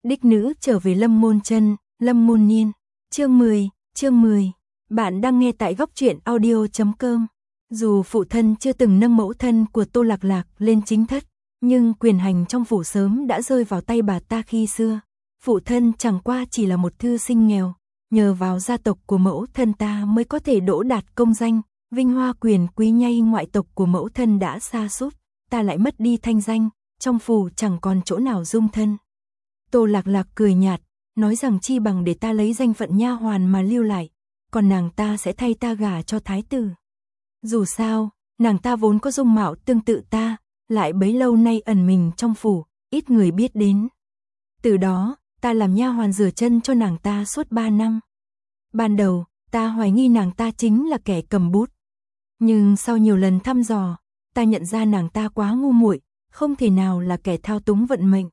Đích nữ trở về Lâm Môn Chân, Lâm Môn Niên. Chương 10. Bạn đang nghe tại góc truyện audio.com. Dù phụ thân chưa từng nâng mẫu thân của Tô Lạc Lạc lên chính thất, nhưng quyền hành trong phủ sớm đã rơi vào tay bà ta khi xưa. Phụ thân chẳng qua chỉ là một thư sinh nghèo, nhờ vào gia tộc của mẫu thân ta mới có thể đỗ đạt công danh, vinh hoa quyền quý nhây ngoại tộc của mẫu thân đã sa sút, ta lại mất đi thanh danh, trong phủ chẳng còn chỗ nào dung thân. Tô Lạc Lạc cười nhạt, nói rằng chi bằng để ta lấy danh phận nha hoàn mà lưu lại, còn nàng ta sẽ thay ta gả cho thái tử. Dù sao, nàng ta vốn có dung mạo tương tự ta, lại bấy lâu nay ẩn mình trong phủ, ít người biết đến. Từ đó, ta làm nha hoàn rửa chân cho nàng ta suốt 3 năm. Ban đầu, ta hoài nghi nàng ta chính là kẻ cầm bút. Nhưng sau nhiều lần thăm dò, ta nhận ra nàng ta quá ngu muội, không thể nào là kẻ thao túng vận mệnh.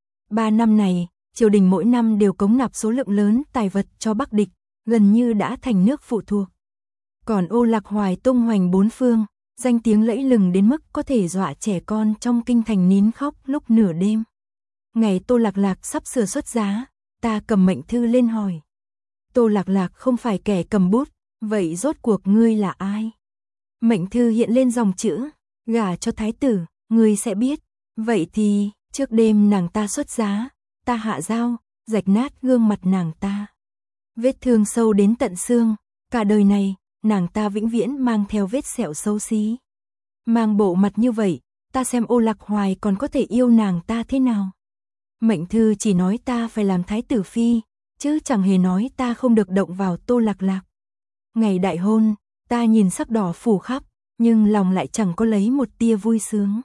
3 năm này, triều đình mỗi năm đều cống nạp số lượng lớn tài vật cho Bắc địch, gần như đã thành nước phụ thuộc. Còn Ô Lạc Hoài tung hoành bốn phương, danh tiếng lẫy lừng đến mức có thể dọa trẻ con trong kinh thành nín khóc lúc nửa đêm. Ngày Tô Lạc Lạc sắp sửa xuất giá, ta cầm mệnh thư lên hỏi. Tô Lạc Lạc không phải kẻ cầm bút, vậy rốt cuộc ngươi là ai? Mệnh thư hiện lên dòng chữ, gả cho thái tử, ngươi sẽ biết. Vậy thì, trước đêm nàng ta xuất giá, ta hạ dao, rạch nát gương mặt nàng ta. Vết thương sâu đến tận xương, cả đời này, nàng ta vĩnh viễn mang theo vết sẹo xấu xí. Mang bộ mặt như vậy, ta xem Ô Lạc Hoài còn có thể yêu nàng ta thế nào? Mệnh thư chỉ nói ta phải làm thái tử phi, chứ chẳng hề nói ta không được động vào Tô Lạc Lạc. Ngày đại hôn, ta nhìn sắc đỏ phủ khắp, nhưng lòng lại chẳng có lấy một tia vui sướng.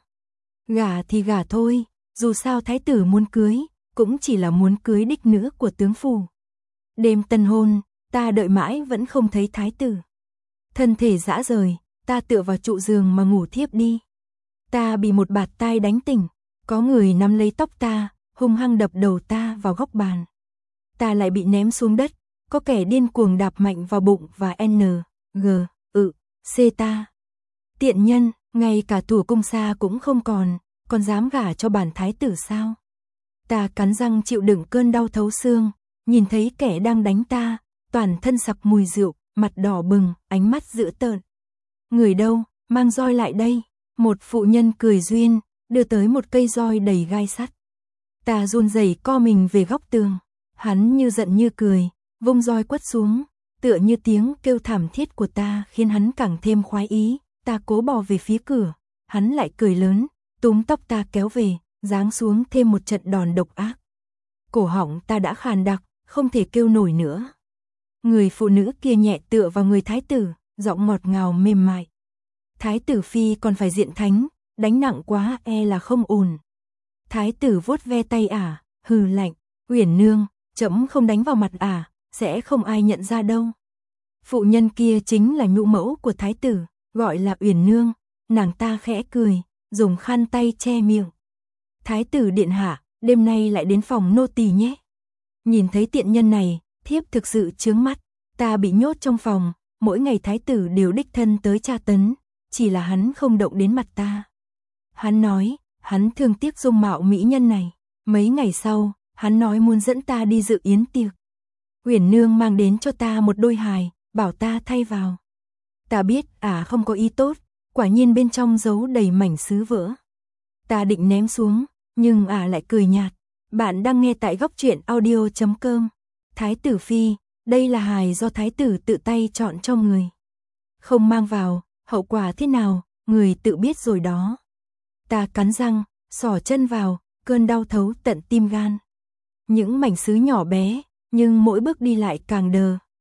Gả thì gả thôi, dù sao thái tử muốn cưới, cũng chỉ là muốn cưới đích nữ của tướng phủ. Đêm tân hôn, ta đợi mãi vẫn không thấy thái tử. Thân thể rã rời, ta tựa vào trụ giường mà ngủ thiếp đi. Ta bị một bạt tai đánh tỉnh, có người nắm lấy tóc ta, hung hăng đập đầu ta vào góc bàn. Ta lại bị ném xuống đất, có kẻ điên cuồng đạp mạnh vào bụng và C ta. Tiện nhân, ngay cả thủ cung xa cũng không còn dám gả cho bản thái tử sao? Ta cắn răng chịu đựng cơn đau thấu xương, nhìn thấy kẻ đang đánh ta, toàn thân sặc mùi rượu, mặt đỏ bừng, ánh mắt dữ tợn. Người đâu, mang roi lại đây. Một phụ nhân cười duyên, đưa tới một cây roi đầy gai sắt. Ta run rẩy co mình về góc tường, hắn như giận như cười, vung roi quất xuống, tựa như tiếng kêu thảm thiết của ta khiến hắn càng thêm khoái ý. Ta cố bò về phía cửa, hắn lại cười lớn, túm tóc ta kéo về, giáng xuống thêm một trận đòn độc ác. Cổ họng ta đã khàn đặc, không thể kêu nổi nữa. Người phụ nữ kia nhẹ tựa vào người thái tử, giọng ngọt ngào mềm mại. Thái tử phi còn phải diện thánh, đánh nặng quá e là không ổn. Thái tử vuốt ve tay ả, hừ lạnh, Uyển nương, trẫm không đánh vào mặt ả, sẽ không ai nhận ra đâu. Phụ nhân kia chính là nhũ mẫu của thái tử, gọi là Uyển nương, nàng ta khẽ cười, dùng khăn tay che miệng. Thái tử điện hạ, đêm nay lại đến phòng nô tỳ nhé. Nhìn thấy tiện nhân này, thiếp thực sự chướng mắt, ta bị nhốt trong phòng, mỗi ngày thái tử đều đích thân tới tra tấn, chỉ là hắn không động đến mặt ta. Hắn nói, hắn thương tiếc dung mạo mỹ nhân này, mấy ngày sau, hắn nói muốn dẫn ta đi dự yến tiệc. Uyển nương mang đến cho ta một đôi hài, bảo ta thay vào. Ta biết không có ý tốt, quả nhiên bên trong giấu đầy mảnh sứ vỡ. Ta định ném xuống, nhưng lại cười nhạt. Bạn đang nghe tại góc truyện audio.com. Thái tử phi, đây là hài do thái tử tự tay chọn cho người. Không mang vào, hậu quả thế nào, người tự biết rồi đó. Ta cắn răng, xỏ chân vào, cơn đau thấu tận tim gan. Những mảnh sứ nhỏ bé, nhưng mỗi bước đi lại càng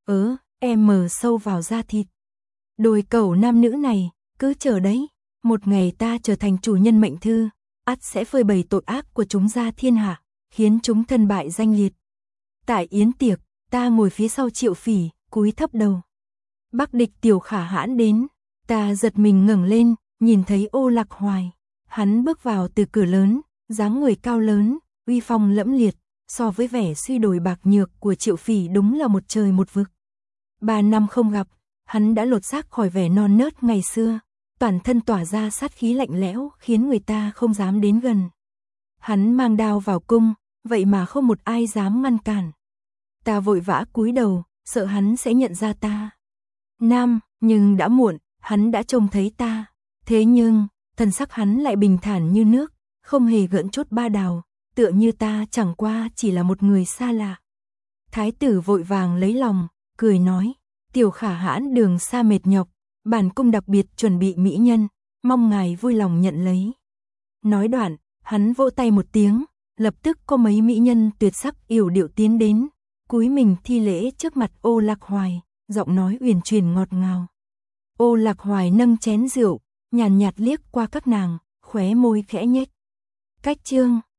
mờ sâu vào da thịt. Đôi cẩu nam nữ này, cứ chờ đấy, một ngày ta trở thành chủ nhân mệnh thư, ắt sẽ phơi bày tội ác của chúng ra thiên hạ, khiến chúng thân bại danh liệt. Tại yến tiệc, ta ngồi phía sau Triệu Phỉ, cúi thấp đầu. Bắc địch Tiểu Khả Hãn đến, ta giật mình ngẩng lên, nhìn thấy Ô Lạc Hoài. Hắn bước vào từ cửa lớn, dáng người cao lớn, uy phong lẫm liệt, so với vẻ suy đồi bạc nhược của Triệu Phỉ đúng là một trời một vực. 3 năm không gặp, hắn đã lột xác khỏi vẻ non nớt ngày xưa, toàn thân tỏa ra sát khí lạnh lẽo khiến người ta không dám đến gần. Hắn mang đao vào cung, vậy mà không một ai dám ngăn cản. Ta vội vã cúi đầu, sợ hắn sẽ nhận ra ta. Nhưng đã muộn, hắn đã trông thấy ta. Thế nhưng, thần sắc hắn lại bình thản như nước, không hề gợn chốt ba đào, tựa như ta chẳng qua chỉ là một người xa lạ. Thái tử vội vàng lấy lòng, cười nói, tiểu khả hãn đường xa mệt nhọc, bản cung đặc biệt chuẩn bị mỹ nhân, mong ngài vui lòng nhận lấy. Nói đoạn, hắn vỗ tay một tiếng, lập tức có mấy mỹ nhân tuyệt sắc yểu điệu tiến đến, cúi mình thi lễ trước mặt Ô Lạc Hoài, giọng nói uyển chuyển ngọt ngào. Ô Lạc Hoài nâng chén rượu, nhàn nhạt liếc qua các nàng, khóe môi khẽ nhếch. Cách chương